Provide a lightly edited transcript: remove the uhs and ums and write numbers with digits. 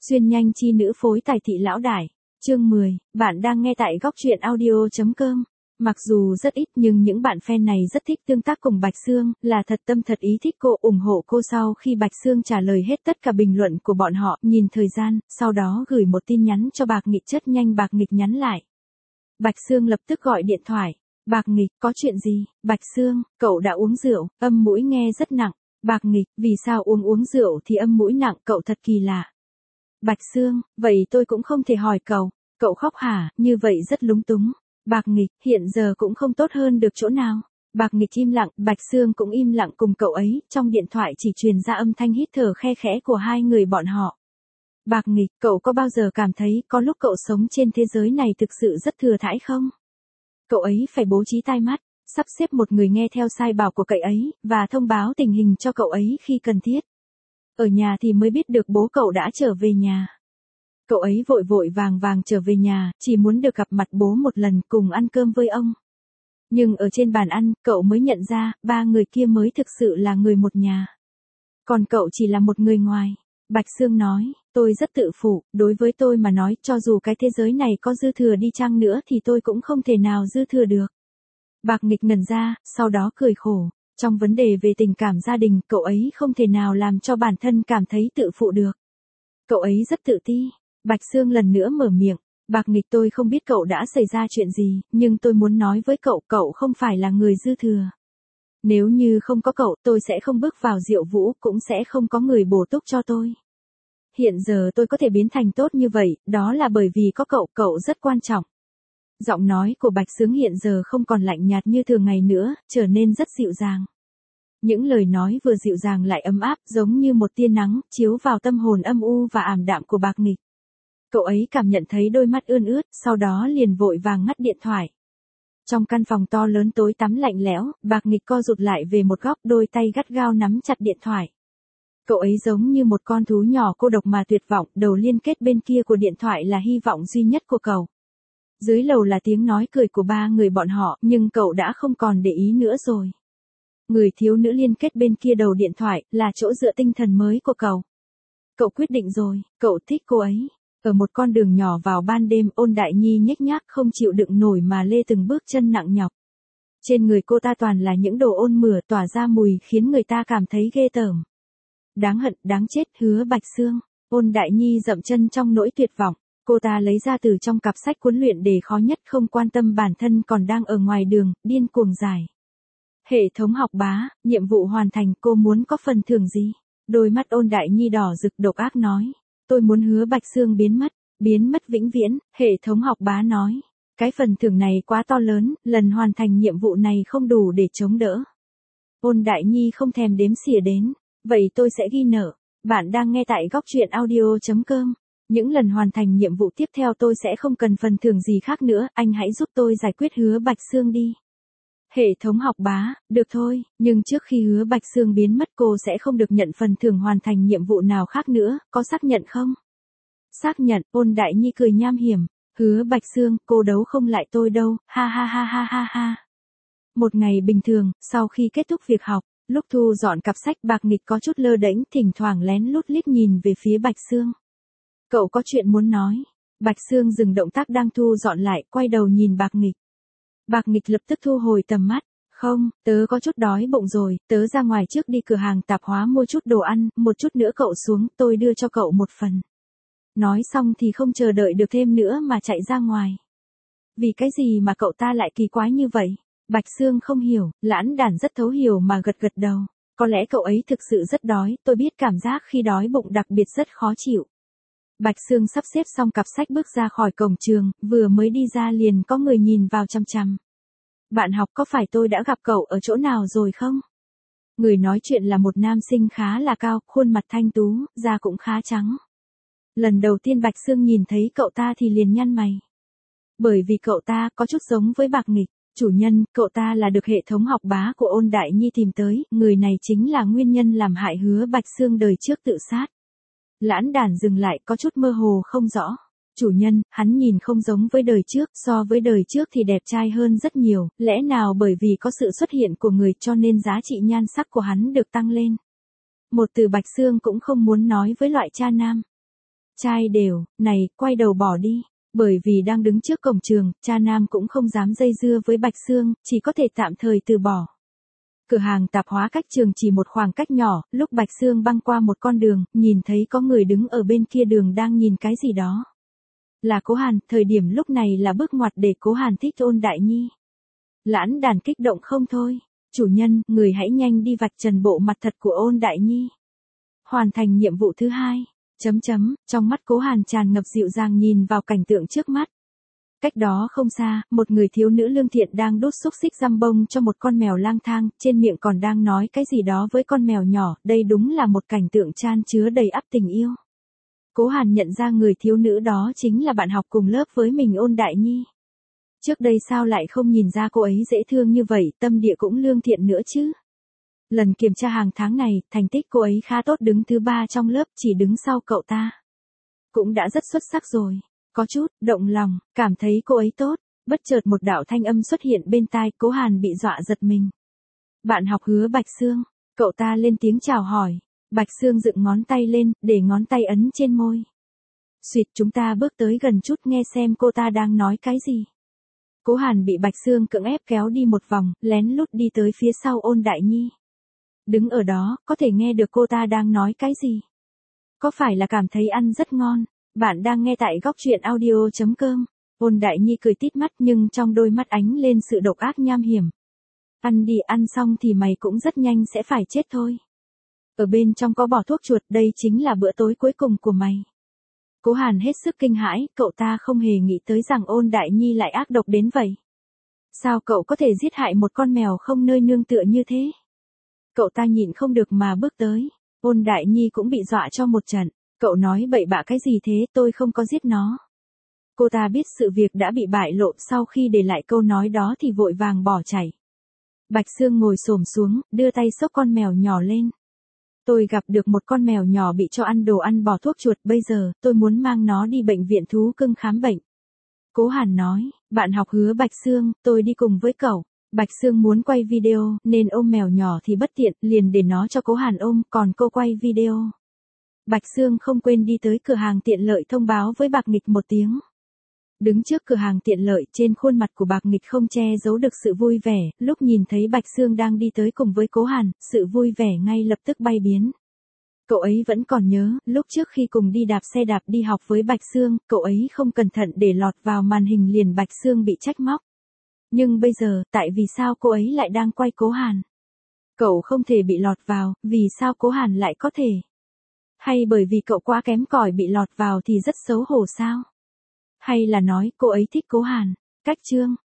Xuyên nhanh chi nữ phối tài thị lão đại. Chương 10, bạn đang nghe tại góc truyện audio.com. Mặc dù rất ít nhưng những bạn fan này rất thích tương tác cùng Bạch Sương, là thật tâm thật ý thích cô, ủng hộ cô. Sau khi Bạch Sương trả lời hết tất cả bình luận của bọn họ, nhìn thời gian, sau đó gửi một tin nhắn cho Bạc Nghịch. Rất nhanh Bạc Nghịch nhắn lại. Bạch Sương lập tức gọi điện thoại. Bạc Nghịch, có chuyện gì? Bạch Sương, cậu đã uống rượu, âm mũi nghe rất nặng. Bạc Nghịch, vì sao uống rượu thì âm mũi nặng, cậu thật kỳ lạ. Bạch Sương, vậy tôi cũng không thể hỏi cậu khóc hả, như vậy rất lúng túng. Bạc Nghịch, hiện giờ cũng không tốt hơn được chỗ nào. Bạc Nghịch im lặng, Bạch Sương cũng im lặng cùng cậu ấy, trong điện thoại chỉ truyền ra âm thanh hít thở khe khẽ của hai người bọn họ. Bạc Nghịch, cậu có bao giờ cảm thấy có lúc cậu sống trên thế giới này thực sự rất thừa thãi không? Cậu ấy phải bố trí tai mắt, sắp xếp một người nghe theo sai bảo của cậu ấy, và thông báo tình hình cho cậu ấy khi cần thiết. Ở nhà thì mới biết được bố cậu đã trở về nhà. Cậu ấy vội vội vàng trở về nhà, chỉ muốn được gặp mặt bố một lần cùng ăn cơm với ông. Nhưng ở trên bàn ăn, cậu mới nhận ra, ba người kia mới thực sự là người một nhà. Còn cậu chỉ là một người ngoài. Bạch Sương nói, tôi rất tự phụ, đối với tôi mà nói, cho dù cái thế giới này có dư thừa đi chăng nữa thì tôi cũng không thể nào dư thừa được. Bạc Nghịch ngẩn ra, sau đó cười khổ. Trong vấn đề về tình cảm gia đình, cậu ấy không thể nào làm cho bản thân cảm thấy tự phụ được. Cậu ấy rất tự ti. Bạch Sương lần nữa mở miệng. Bạc Nghịch, tôi không biết cậu đã xảy ra chuyện gì, nhưng tôi muốn nói với cậu không phải là người dư thừa. Nếu như không có cậu, tôi sẽ không bước vào Diệu Vũ, cũng sẽ không có người bổ túc cho tôi. Hiện giờ tôi có thể biến thành tốt như vậy, đó là bởi vì có cậu rất quan trọng. Giọng nói của Bạch Sương hiện giờ không còn lạnh nhạt như thường ngày nữa, trở nên rất dịu dàng. Những lời nói vừa dịu dàng lại ấm áp, giống như một tia nắng, chiếu vào tâm hồn âm u và ảm đạm của Bạc Nghịch. Cậu ấy cảm nhận thấy đôi mắt ươn ướt, sau đó liền vội vàng ngắt điện thoại. Trong căn phòng to lớn tối tăm lạnh lẽo, Bạc Nghịch co rụt lại về một góc, đôi tay gắt gao nắm chặt điện thoại. Cậu ấy giống như một con thú nhỏ cô độc mà tuyệt vọng, đầu liên kết bên kia của điện thoại là hy vọng duy nhất của cậu. Dưới lầu là tiếng nói cười của ba người bọn họ, nhưng cậu đã không còn để ý nữa rồi. Người thiếu nữ liên kết bên kia đầu điện thoại, là chỗ dựa tinh thần mới của cậu. Cậu quyết định rồi, cậu thích cô ấy. Ở một con đường nhỏ vào ban đêm, Ôn Đại Nhi nhếch nhác không chịu đựng nổi mà lê từng bước chân nặng nhọc. Trên người cô ta toàn là những đồ ôn mửa tỏa ra mùi khiến người ta cảm thấy ghê tởm. Đáng hận, đáng chết, Hứa Bạch Sương. Ôn Đại Nhi dậm chân trong nỗi tuyệt vọng. Cô ta lấy ra từ trong cặp sách huấn luyện đề khó nhất, không quan tâm bản thân còn đang ở ngoài đường, điên cuồng giải. Hệ thống học bá, nhiệm vụ hoàn thành, cô muốn có phần thưởng gì? Đôi mắt Ôn Đại Nhi đỏ rực độc ác nói. Tôi muốn Hứa Bạch Sương biến mất vĩnh viễn. Hệ thống học bá nói. Cái phần thưởng này quá to lớn, lần hoàn thành nhiệm vụ này không đủ để chống đỡ. Ôn Đại Nhi không thèm đếm xỉa đến. Vậy tôi sẽ ghi nợ. Bạn đang nghe tại góc truyện audio.com. Những lần hoàn thành nhiệm vụ tiếp theo tôi sẽ không cần phần thưởng gì khác nữa, anh hãy giúp tôi giải quyết Hứa Bạch Sương đi. Hệ thống học bá, được thôi, nhưng trước khi Hứa Bạch Sương biến mất cô sẽ không được nhận phần thưởng hoàn thành nhiệm vụ nào khác nữa, có xác nhận không? Xác nhận. Ôn Đại Nhi cười nham hiểm. Hứa Bạch Sương, cô đấu không lại tôi đâu, ha ha ha ha ha ha. Một ngày bình thường, sau khi kết thúc việc học, lúc thu dọn cặp sách, Bạc Nghịch có chút lơ đễnh, thỉnh thoảng lén lút liếc nhìn về phía Bạch Sương. Cậu có chuyện muốn nói. Bạch Sương dừng động tác đang thu dọn lại, quay đầu nhìn Bạc Nghịch. Bạc Nghịch lập tức thu hồi tầm mắt. Không, tớ có chút đói bụng rồi, tớ ra ngoài trước đi cửa hàng tạp hóa mua chút đồ ăn, một chút nữa cậu xuống, tôi đưa cho cậu một phần. Nói xong thì không chờ đợi được thêm nữa mà chạy ra ngoài. Vì cái gì mà cậu ta lại kỳ quái như vậy? Bạch Sương không hiểu, Lãn Đản rất thấu hiểu mà gật gật đầu. Có lẽ cậu ấy thực sự rất đói, tôi biết cảm giác khi đói bụng đặc biệt rất khó chịu. Bạch Sương sắp xếp xong cặp sách bước ra khỏi cổng trường, vừa mới đi ra liền có người nhìn vào chằm chằm. Bạn học, có phải tôi đã gặp cậu ở chỗ nào rồi không? Người nói chuyện là một nam sinh khá là cao, khuôn mặt thanh tú, da cũng khá trắng. Lần đầu tiên Bạch Sương nhìn thấy cậu ta thì liền nhăn mày. Bởi vì cậu ta có chút giống với Bạc Nghịch. Chủ nhân, cậu ta là được hệ thống học bá của Ôn Đại Nhi tìm tới, người này chính là nguyên nhân làm hại Hứa Bạch Sương đời trước tự sát. Lãn Đản dừng lại, có chút mơ hồ không rõ. Chủ nhân, hắn nhìn không giống với đời trước, so với đời trước thì đẹp trai hơn rất nhiều, lẽ nào bởi vì có sự xuất hiện của người cho nên giá trị nhan sắc của hắn được tăng lên. Một từ Bạch Sương cũng không muốn nói với loại cha nam. Trai đều, này, quay đầu bỏ đi. Bởi vì đang đứng trước cổng trường, cha nam cũng không dám dây dưa với Bạch Sương, chỉ có thể tạm thời từ bỏ. Cửa hàng tạp hóa cách trường chỉ một khoảng cách nhỏ, lúc Bạch Sương băng qua một con đường, nhìn thấy có người đứng ở bên kia đường đang nhìn cái gì đó. Là Cố Hàn, thời điểm lúc này là bước ngoặt để Cố Hàn thích Ôn Đại Nhi. Lãn đàn kích động không thôi. Chủ nhân, người hãy nhanh đi vạch trần bộ mặt thật của Ôn Đại Nhi. Hoàn thành nhiệm vụ thứ 2. Trong mắt Cố Hàn tràn ngập dịu dàng nhìn vào cảnh tượng trước mắt. Cách đó không xa, một người thiếu nữ lương thiện đang đút xúc xích răm bông cho một con mèo lang thang, trên miệng còn đang nói cái gì đó với con mèo nhỏ, đây đúng là một cảnh tượng chan chứa đầy ắp tình yêu. Cố Hàn nhận ra người thiếu nữ đó chính là bạn học cùng lớp với mình Ôn Đại Nhi. Trước đây sao lại không nhìn ra cô ấy dễ thương như vậy, tâm địa cũng lương thiện nữa chứ. Lần kiểm tra hàng tháng này, thành tích cô ấy khá tốt, đứng thứ 3 trong lớp, chỉ đứng sau cậu ta. Cũng đã rất xuất sắc rồi. Có chút, động lòng, cảm thấy cô ấy tốt. Bất chợt một đạo thanh âm xuất hiện bên tai, Cố Hàn bị dọa giật mình. Bạn học Hứa Bạch Sương. Cậu ta lên tiếng chào hỏi. Bạch Sương dựng ngón tay lên, để ngón tay ấn trên môi. Xuyệt, chúng ta bước tới gần chút nghe xem cô ta đang nói cái gì. Cố Hàn bị Bạch Sương cưỡng ép kéo đi một vòng, lén lút đi tới phía sau Ôn Đại Nhi. Đứng ở đó, có thể nghe được cô ta đang nói cái gì. Có phải là cảm thấy ăn rất ngon? Bạn đang nghe tại góc truyện audio.com. Ôn Đại Nhi cười tít mắt nhưng trong đôi mắt ánh lên sự độc ác nham hiểm. Ăn đi, ăn xong thì mày cũng rất nhanh sẽ phải chết thôi. Ở bên trong có bỏ thuốc chuột, đây chính là bữa tối cuối cùng của mày. Cố Hàn hết sức kinh hãi, cậu ta không hề nghĩ tới rằng Ôn Đại Nhi lại ác độc đến vậy. Sao cậu có thể giết hại một con mèo không nơi nương tựa như thế? Cậu ta nhịn không được mà bước tới. Ôn Đại Nhi cũng bị dọa cho một trận. Cậu nói bậy bạ cái gì thế, tôi không có giết nó. Cô ta biết sự việc đã bị bại lộ, sau khi để lại câu nói đó thì vội vàng bỏ chạy. Bạch Sương ngồi xổm xuống, đưa tay xốc con mèo nhỏ lên. Tôi gặp được một con mèo nhỏ bị cho ăn đồ ăn bỏ thuốc chuột, bây giờ, tôi muốn mang nó đi bệnh viện thú cưng khám bệnh. Cố Hàn nói, bạn học Hứa Bạch Sương, tôi đi cùng với cậu. Bạch Sương muốn quay video, nên ôm mèo nhỏ thì bất tiện, liền để nó cho Cố Hàn ôm, còn cô quay video. Bạch Sương không quên đi tới cửa hàng tiện lợi thông báo với Bạc Nghịch một tiếng. Đứng trước cửa hàng tiện lợi, trên khuôn mặt của Bạc Nghịch không che giấu được sự vui vẻ, lúc nhìn thấy Bạch Sương đang đi tới cùng với Cố Hàn, sự vui vẻ ngay lập tức bay biến. Cậu ấy vẫn còn nhớ, lúc trước khi cùng đi đạp xe đạp đi học với Bạch Sương, cậu ấy không cẩn thận để lọt vào màn hình liền Bạch Sương bị trách móc. Nhưng bây giờ, tại vì sao cô ấy lại đang quay Cố Hàn? Cậu không thể bị lọt vào, vì sao Cố Hàn lại có thể? Hay bởi vì cậu quá kém cỏi bị lọt vào thì rất xấu hổ sao? Hay là nói cô ấy thích Cố Hàn? Cách chương